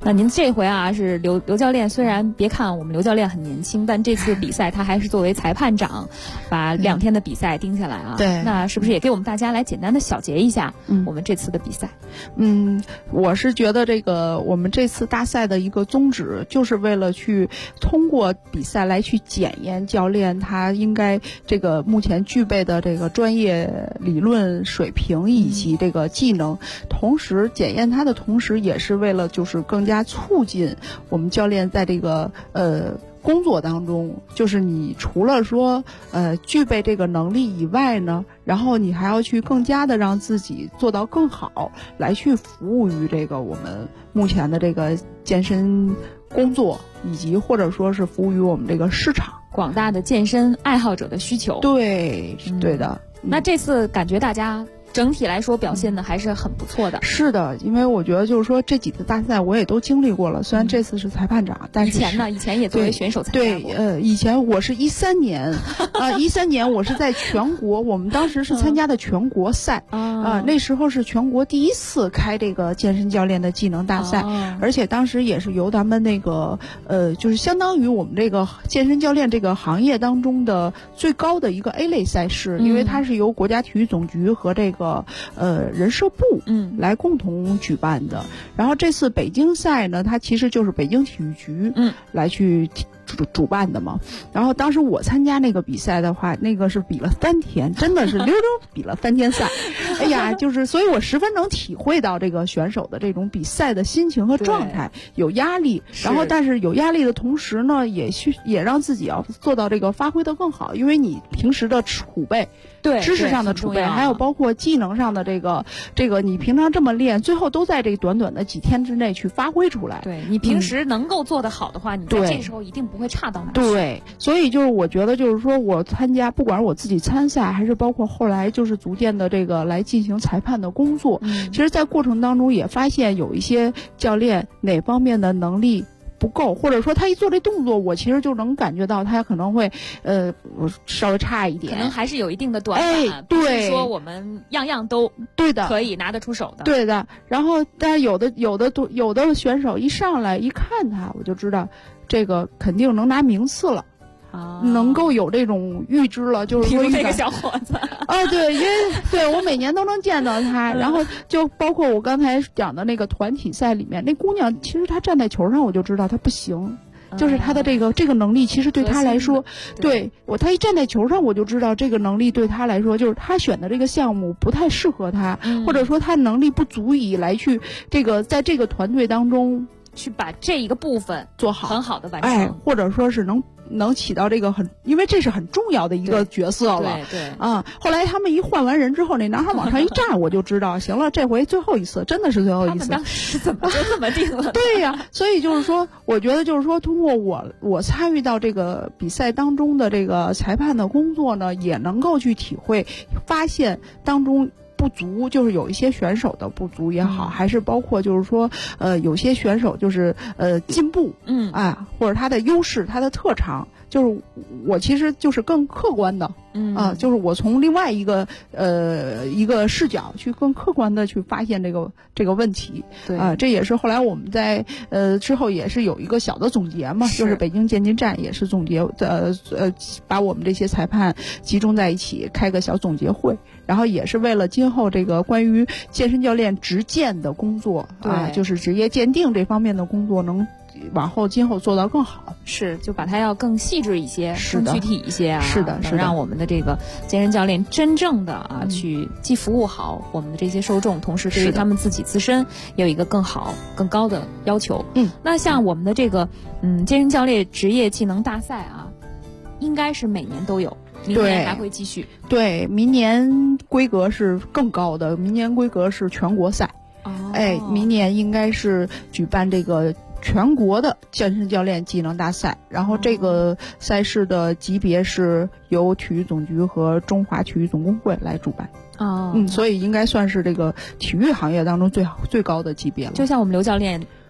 那您这回啊是刘教练，虽然别看我们刘教练很年轻，但这次比赛他还是作为裁判长，把2天的比赛盯下来啊。 对， 那是不是也给我们大家来简单的小结一下我们这次的比赛？ 我是觉得这个我们这次大赛的一个宗旨，就是为了去通过比赛来去检验教练他应该这个目前具备的这个专业理论水平以及这个技能，同时检验他的同时，也是为了就是更加促进我们教练在这个工作当中，就是你除了说具备这个能力以外呢，然后你还要去更加的让自己做到更好，来去服务于这个我们目前的这个健身工作，以及或者说是服务于我们这个市场广大的健身爱好者的需求。 对，对的。 那这次感觉大家整体来说表现的还是很不错的。 是的，因为我觉得就是说这几次大赛我也都经历过了，虽然这次是裁判长，但是以前也作为选手参加过。 对，以前我是13年13年我是在全国，我们当时是参加的全国赛那时候是全国第一次开这个健身教练的技能大赛，而且当时也是由咱们那个就是相当于我们这个健身教练这个行业当中的最高的一个 A 类赛事，因为它是由国家体育总局和这个人社部来共同举办的。然后这次北京赛呢，它其实就是北京体育局来去主办的嘛。然后当时我参加那个比赛的话，那个是比了3天，真的是溜溜比了3天赛。哎呀，就是所以我十分能体会到这个选手的这种比赛的心情和状态，有压力，然后但是有压力的同时呢，也让自己要做到这个发挥的更好，因为你平时的储备， 对知识上的储备，还有包括技能上的这个你平常这么练，最后都在这短短的几天之内去发挥出来。 对，你平时能够做得好的话，你在这时候一定不会差到哪去。 对，所以就是我觉得就是说我参加，不管是我自己参赛，还是包括后来就是逐渐的这个来进行裁判的工作，其实在过程当中也发现有一些教练哪方面的能力不够，或者说他一做这动作，我其实就能感觉到他可能会稍微差一点， 可能还是有一看短板。对，不是说我们样样都对的可以拿得出手的。 对的。然后但是有的选手一上来一看他，我就知道这个肯定能拿名次了。能够有这种预知了，就是说这个小伙子对，因为对我每年都能见到他，然后就包括我刚才讲的那个团体赛里面，那姑娘其实她站在球上我就知道她不行，就是她的这个能力其实对她来说，她一站在球上我就知道这个能力对她来说，就是她选的这个项目不太适合她，或者说她能力不足以来去在这个团队当中去把这一个部分做好， 很好的完成， 或者说是能起到这个因为这是很重要的一个角色了。 对后来他们一换完人之后，那男孩往上一站，我就知道行了，这回最后一次，真的是最后一次。他们当时怎么就这么定了？ 对呀，所以就是说，我觉得就是说，通过我参与到这个比赛当中的这个裁判的工作呢，也能够去体会，发现当中不足，就是有一些选手的不足也好，还是包括就是说有些选手就是进步或者他的优势，他的特长，就是我其实就是更客观的就是我从另外一个视角去更客观的去发现这个问题。 对这也是后来我们在之后也是有一个小的总结嘛，就是北京健金站也是总结把我们这些裁判集中在一起开个小总结会，然后也是为了今后这个关于健身教练执鉴的工作就是职业鉴定这方面的工作能往后今后做到更好， 是就把它要更细致一些，更具体一些是的， 能让我们的这个健身教练真正的去既服务好我们的这些受众，同时对于他们自己自身有一个更好更高的要求。那像我们的这个健身教练职业技能大赛应该是每年都有，明年还会继续。 对，明年规格是更高的，明年规格是全国赛。明年应该是举办这个全国的健身教练技能大赛，然后这个赛事的级别是由体育总局和中华体育总工会来主办。 哦， 所以应该算是这个体育行业当中最高的级别了。 就像我们刘教练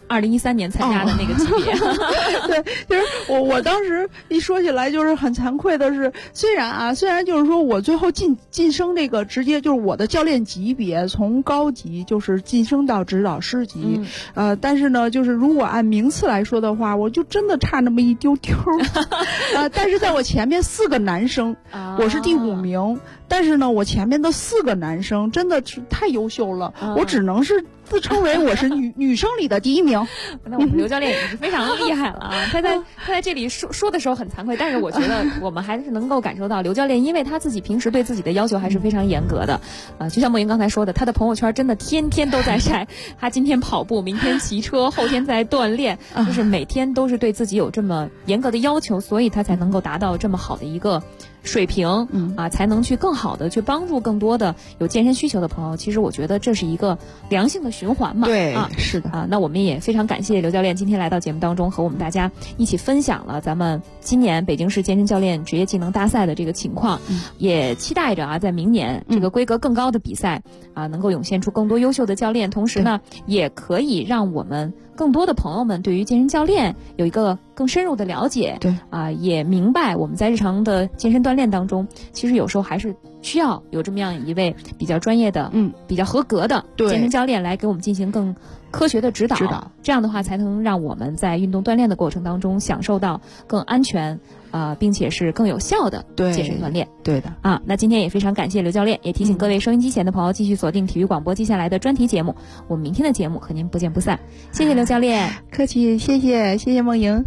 2013年参加的那个级别。 对，就是我当时一说起来就是很惭愧的是，虽然就是说我最后晋升这个直接就是我的教练级别从高级就是晋升到指导师级，但是呢，就是如果按名次来说的话，我就真的差那么一丢丢。但是在我前面4个男生，我是第5名。但是呢，我前面的4个男生真的是太优秀了，我只能是自称为我是女生里的第1名。 那我们刘教练也是非常厉害了啊！他在这里说的时候很惭愧，但是我觉得我们还是能够感受到刘教练，因为他自己平时对自己的要求还是非常严格的。就像莫云刚才说的，他的朋友圈真的天天都在晒，他今天跑步，明天骑车，后天在锻炼，就是每天都是对自己有这么严格的要求，所以他才能够达到这么好的一个水平，才能去更好的去帮助更多的有健身需求的朋友。其实我觉得这是一个良性的循环嘛。 对，是的。 那我们也非常感谢刘教练今天来到节目当中，和我们大家一起分享了咱们今年北京市健身教练职业技能大赛的这个情况，也期待着在明年这个规格更高的比赛能够涌现出更多优秀的教练，同时呢，也可以让我们更多的朋友们对于健身教练有一个更深入的了解， 对也明白我们在日常的健身锻炼当中，其实有时候还是需要有这么样一位比较专业的、比较合格的健身教练来给我们进行更科学的指导，这样的话才能让我们在运动锻炼的过程当中享受到更安全并且是更有效的健身锻炼。 对的那今天也非常感谢刘教练，也提醒各位收音机前的朋友继续锁定体育广播接下来的专题节目，我们明天的节目和您不见不散。谢谢刘教练， 客气，谢谢梦莹。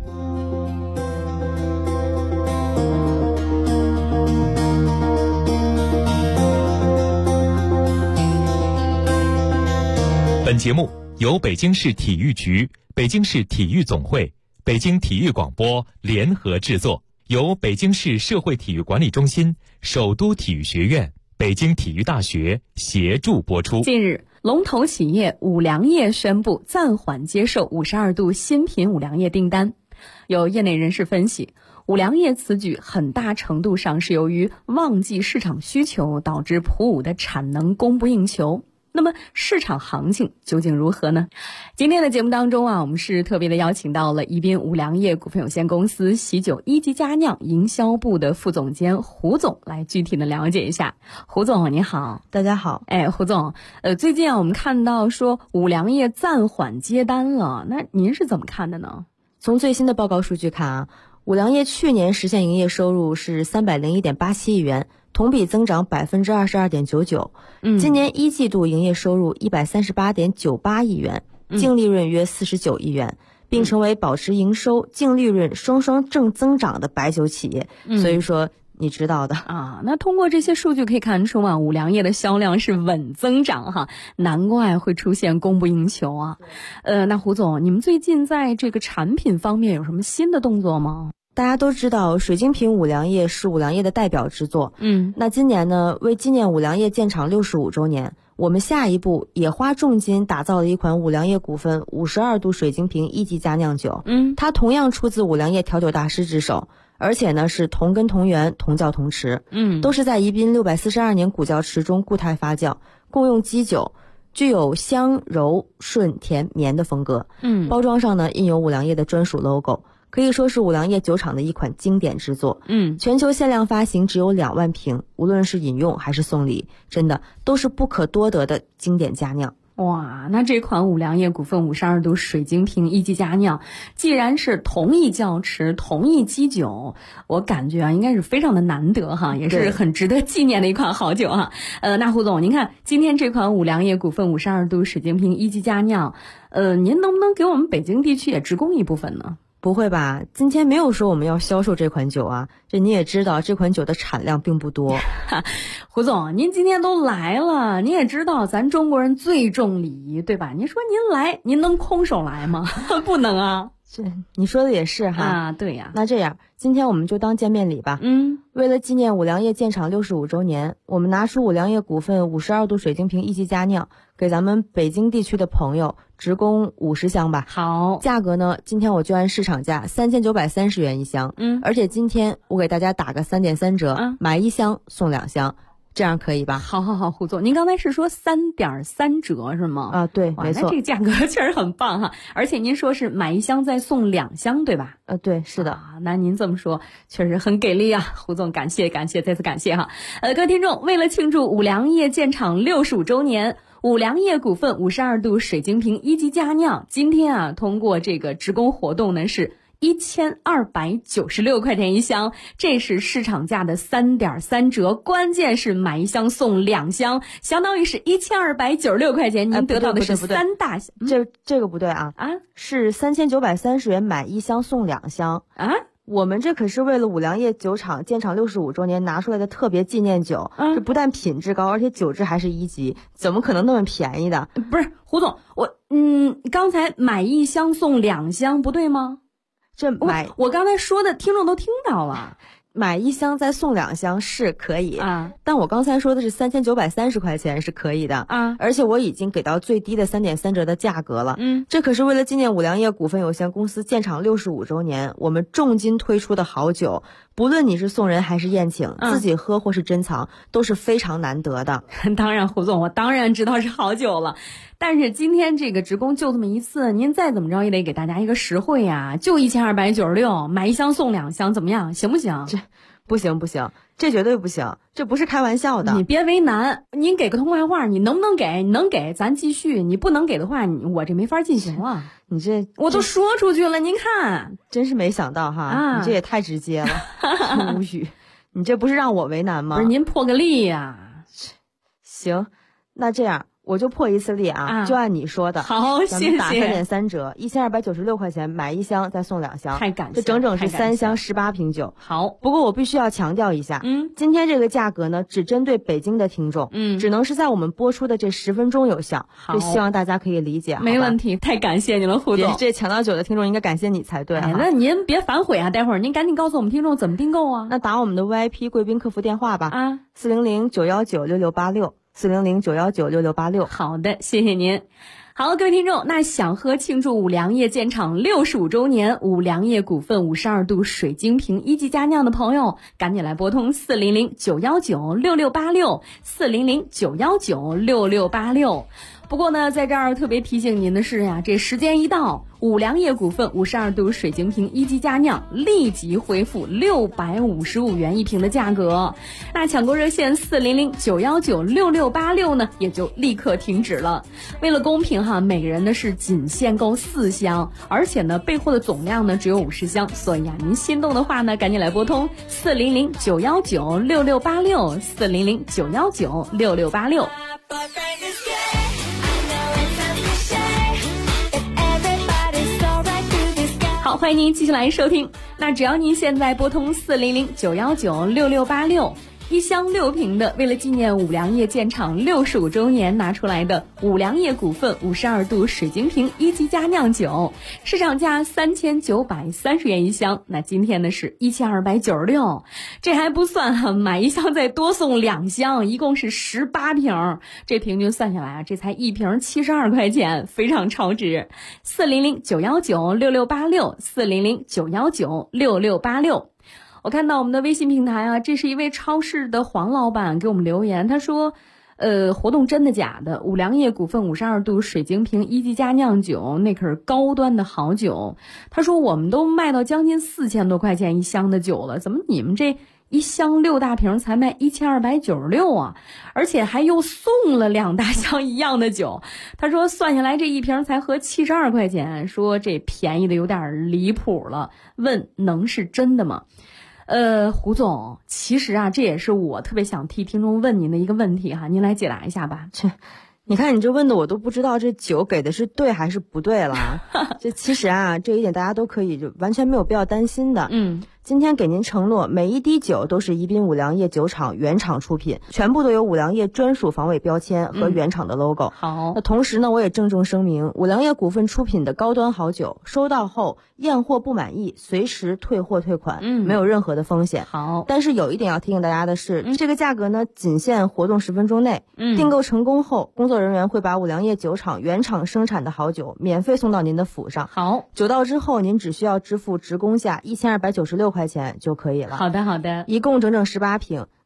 本节目由北京市体育局、北京市体育总会、北京体育广播联合制作，由北京市社会体育管理中心、首都体育学院、北京体育大学协助播出。 近日，龙头企业五粮液宣布暂缓接受52度新品五粮液订单。有业内人士分析，五粮液此举很大程度上是由于旺季市场需求导致普五的产能供不应求。那么市场行情究竟如何呢？今天的节目当中我们是特别的邀请到了宜宾五粮液股份有限公司喜酒一级佳酿营销部的副总监胡总来具体的了解一下。胡总你好。 大家好。 胡总，最近我们看到说五粮液暂缓接单了，那您是怎么看的呢？ 从最新的报告数据看五粮液去年实现营业收入是301.87亿元，同比增长22.99%。今年1季度营业收入138.98亿元，净利润约49亿元，并成为保持营收、净利润双双正增长的白酒企业。所以说你知道的那通过这些数据可以看出五粮液的销量是稳增长难怪会出现供不应求那胡总，你们最近在这个产品方面有什么新的动作吗？ 大家都知道水晶瓶五粮液是五粮液的代表之作。那今年呢，为纪念五粮液建厂65周年，我们下一步也花重金打造了一款五粮液股份52度水晶瓶一级佳酿酒。它同样出自五粮液调酒大师之手，而且呢是同根同源同窖同池，都是在宜宾642年古窖池中固态发酵，共用基酒，具有香柔顺甜绵的风格。包装上呢印有五粮液的专属 logo， 可以说是五粮液酒厂的一款经典之作。全球限量发行只有2万瓶，无论是饮用还是送礼，真的都是不可多得的经典佳酿。 哇，那这款五粮液股份52度水晶瓶一级佳酿，既然是同一窖池、同一基酒，我感觉应该是非常的难得也是很值得纪念的一款好酒那胡总，您看今天这款五粮液股份52度水晶瓶一级佳酿，您能不能给我们北京地区也直供一部分呢？ 不会吧，今天没有说我们要销售这款酒这你也知道这款酒的产量并不多。 胡总，您今天都来了，您也知道咱中国人最重礼仪，对吧？您说您来，您能空手来吗？不能你说的也是对呀。 那这样今天我们就当见面礼吧。为了纪念五粮液建厂65周年，我们拿出五粮液股份52度水晶瓶一级佳酿，给咱们北京地区的朋友直供50箱吧。 好， 价格呢，今天我就按市场价3930元一箱。而且今天我给大家打个3.3折，买1箱送2箱这样可以吧？ 好，胡总，您刚才是说3.3折是吗？ 啊，对，没错。 那这个价格确实很棒哈，而且您说是买1箱再送2箱，对吧？ 对，是的。 那您这么说确实很给力啊，胡总，感谢，再次感谢哈。各位听众，为了庆祝五粮液建厂65周年，五粮液股份52度水晶瓶1级佳酿，今天通过这个职工活动呢是1296块钱1箱，这是市场价的3.3折，关键是买1箱送2箱，相当于是1296块钱，您得到的是3大箱。 这个不对啊！是3930元买1箱送2箱啊！ 我们这可是为了五粮液酒厂建厂65周年拿出来的特别纪念酒，这不但品质高，而且酒质还是1级，怎么可能那么便宜的？ 不是，胡总，刚才买1箱送2箱不对吗？我刚才说的听众都听到了， 买1箱再送2箱是可以啊，但我刚才说的是3930块钱是可以的啊，而且我已经给到最低的3.3折的价格了。这可是为了纪念五粮液股份有限公司建厂65周年，我们重金推出的好酒，不论你是送人还是宴请，自己喝或是珍藏，都是非常难得的。 当然，胡总，我当然知道是好酒了。但是今天这个职工就这么一次，您再怎么着也得给大家一个实惠呀，就1296，买1箱送2箱，怎么样？行不行？ 这不行，这绝对不行，这不是开玩笑的。 你别为难，您给个痛快话，你能不能给？你能给咱继续，你不能给的话，我这没法进行了。 你这我都说出去了，您看， 真是没想到哈，你这也太直接了，无语。你这不是让我为难吗？ 不是，您破个例呀。 行，那这样。我就破一次例啊，就按你说的。 好，谢谢。 打3.3折，1296块钱买1箱再送2箱， 太感谢， 这整整是3箱18瓶酒。 好， 不过我必须要强调一下，今天这个价格呢，只针对北京的听众，只能是在我们播出的这10分钟有效。就希望大家可以理解。 没问题，太感谢你了，胡总。 这抢到酒的听众应该感谢你才对。 那您别反悔啊，待会儿您赶紧告诉我们听众怎么订购啊。 那打我们的 VIP 贵宾客服电话吧400-919-6686，400-919-6686。 好的，谢谢您。好，各位听众，那想喝庆祝五粮液建厂65周年，五粮液股份52度水晶瓶1级佳酿的朋友，赶紧来拨通400-919-6686，400-919-6686。不过呢，在这儿特别提醒您的是呀，这时间一到，五粮液股份52度水晶瓶1级佳酿立即恢复655元1瓶的价格，那抢购热线400-919-6686呢也就立刻停止了。为了公平哈，每个人呢是仅限购4箱，而且呢备货的总量呢只有50箱，所以您心动的话呢，赶紧来拨通400-919-6686，400-919-6686。好，欢迎您继续来收听。那只要您现在拨通400-919-6686，一箱6瓶的，为了纪念五粮液建厂65周年拿出来的五粮液股份52度水晶瓶1级佳酿酒，市场价3930元1箱，那今天呢是1296，这还不算哈，买1箱再多送2箱，一共是18瓶，这平均算下来啊，这才1瓶72块钱，非常超值。400-919-6686，400-919-6686。我看到我们的微信平台啊，这是一位超市的黄老板给我们留言，他说活动真的假的？五粮液股份52度水晶瓶1级佳酿酒，那可是高端的好酒。他说我们都卖到将近4000多块钱1箱的酒了，怎么你们这1箱6大瓶才卖1296啊？而且还又送了2大箱一样的酒。他说算下来这1瓶才合72块钱，说这便宜的有点离谱了，问能是真的吗？胡总，其实啊，这也是我特别想替听众问您的一个问题哈，您来解答一下吧。 你看你这问的我都不知道这酒给的是对还是不对了。这其实啊，这一点大家都可以就完全没有必要担心的。今天给您承诺，每一滴酒都是宜宾五粮液酒厂原厂出品，全部都有五粮液专属防伪标签和原厂的 logo。 好， 那同时呢，我也郑重声明，五粮液股份出品的高端好酒，收到后验货不满意，随时退货退款，没有任何的风险。 好， 但是有一点要提醒大家的是，这个价格呢，仅限活动10分钟内。订购成功后，工作人员会把五粮液酒厂原厂生产的好酒免费送到您的府上。 好， 酒到之后，您只需要支付职工价1296块钱就可以了。 好的，好的， 一共整整18瓶。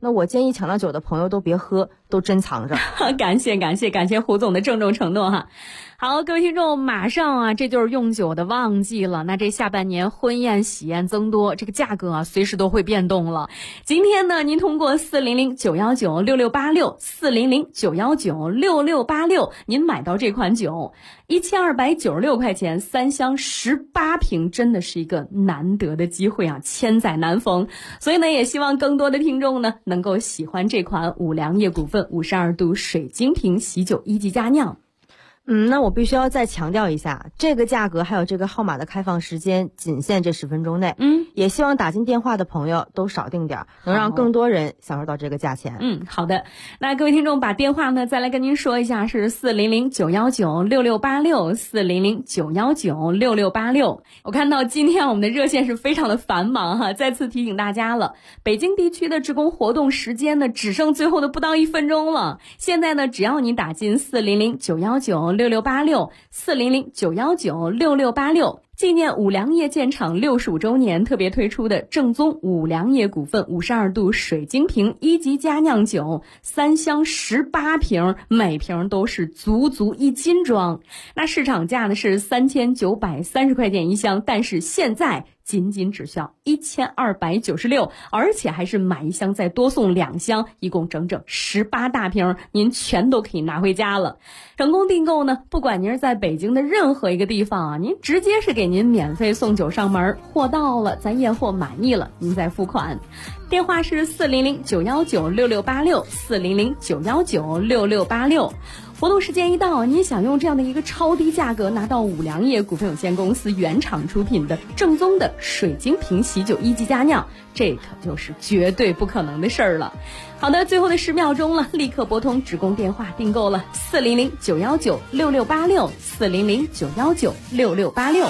那我建议抢到酒的朋友都别喝，都珍藏着。 感谢胡总的郑重承诺哈。好，各位听众，马上啊，这就是用酒的旺季了。那这下半年婚宴喜宴增多，这个价格啊随时都会变动了。今天呢，您通过400-919-6686，400-919-6686，您买到这款酒，1296块钱，3箱18瓶，真的是一个难得的机会啊，千载难逢。所以呢，也希望更多的听众呢能够喜欢这款五粮液股份52度水晶瓶喜酒1级佳酿。 那我必须要再强调一下，这个价格还有这个号码的开放时间仅限这10分钟内。也希望打进电话的朋友都少订点，能让更多人享受到这个价钱。 好的。那各位听众把电话呢再来跟您说一下，是400-919-6686，400-919-6686。我看到今天我们的热线是非常的繁忙哈，再次提醒大家了，北京地区的职工活动时间呢只剩最后的不到1分钟了。现在呢，只要你打进400-919-6686，400-919-6686，纪念五粮液建厂65周年特别推出的正宗五粮液股份52度水晶瓶1级佳酿酒，3箱18瓶，每瓶都是足1斤装。那市场价呢是3930块钱一箱，但是现在仅只需要1296，而且还是买1箱再多送2箱，一共整18大瓶，您全都可以拿回家了。成功订购呢，不管您是在北京的任何一个地方啊，您直接是给您免费送酒上门，货到了咱验货满意了您再付款。电话是400-919-6686，400-919-6686。活动时间一到，您想用这样的一个超低价格拿到五粮液股份有限公司原厂出品的正宗的水晶瓶喜酒1级佳酿，这可就是绝对不可能的事儿了。好的，最后的10秒钟了，立刻拨通职工电话订购了400-919-6686， 400-919-6686。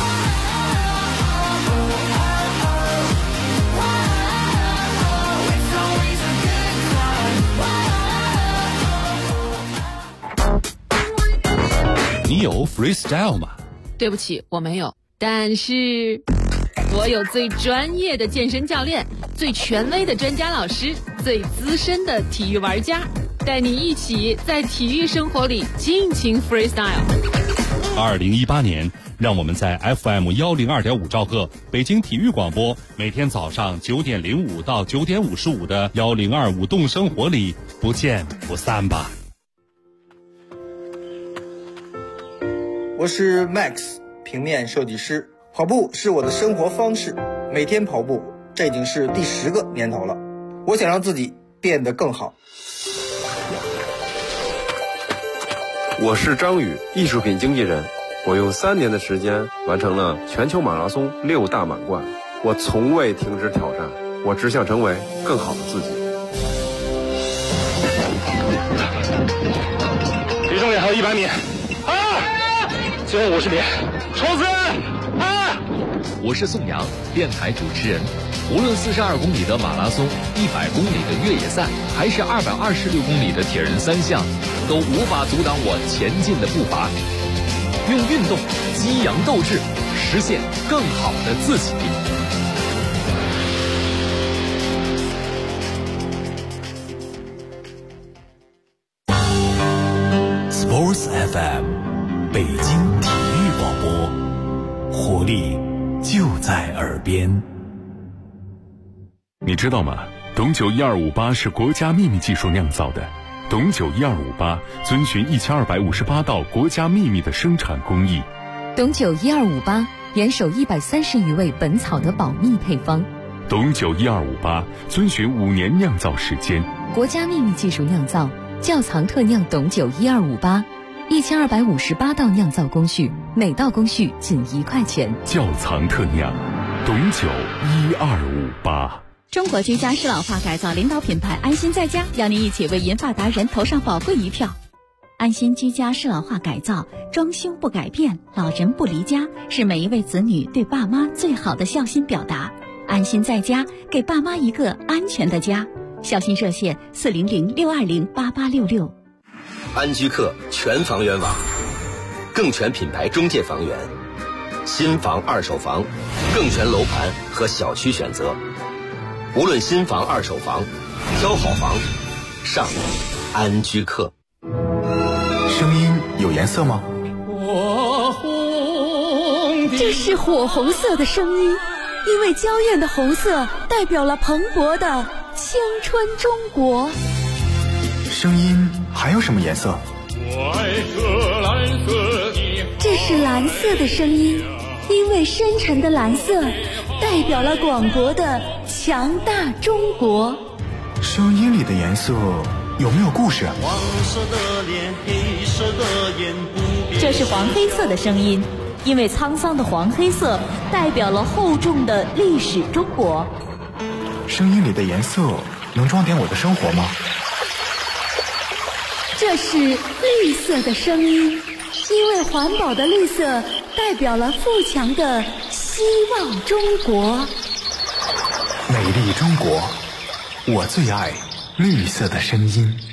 你有 freestyle 吗？ 对不起，我没有。但是我有最专业的健身教练，最权威的专家老师，最资深的体育玩家，带你一起在体育生活里尽情 freestyle。 2018年，让我们在 FM 102.5兆赫北京体育广播，每天早上9点05到9点55的1025动生活里不见不散吧。 我是 Max， 平面设计师。跑步是我的生活方式，每天跑步，这已经是第10个年头了。我想让自己变得更好。 我是张宇，艺术品经纪人。我用3年的时间完成了全球马拉松6大满贯。我从未停止挑战，我只想成为更好的自己。 离终点还有100米。最后50米，冲刺！ 我是宋阳，电台主持人。无论42公里的马拉松、100公里的越野赛，还是226公里的铁人3项，都无法阻挡我前进的步伐。用运动激扬斗志，实现更好的自己。 Sports FM。北京体育广播，活力就在耳边。 你知道吗？董酒1258是国家秘密技术酿造的。董酒1258遵循1258道国家秘密的生产工艺。 董酒1258严守130余位本草的保密配方。 董酒1258遵循5年酿造时间。 国家秘密技术酿造，窖藏特酿董酒1258，1258道酿造工序，每道工序仅1块钱。 窖藏特酿，董酒1258。 中国居家适老化改造领导品牌安心在家，邀您一起为银发达人投上宝贵一票。安心居家适老化改造，装修不改变，老人不离家，是每一位子女对爸妈最好的孝心表达。安心在家，给爸妈一个安全的家。孝心热线400-620-8866。 安居客全房源网，更全品牌中介房源，新房二手房，更全楼盘和小区选择。无论新房二手房， 挑好房，上安居客。 声音有颜色吗？ 这是火红色的声音，因为娇艳的红色代表了蓬勃的青春中国。 声音还有什么颜色？ 这是蓝色的声音，因为深沉的蓝色代表了广博的强大中国。 声音里的颜色有没有故事？ 这是黄黑色的声音，因为沧桑的黄黑色代表了厚重的历史中国。 声音里的颜色能装点我的生活吗？ 这是绿色的声音，因为环保的绿色代表了富强的希望中国。 美丽中国，我最爱绿色的声音。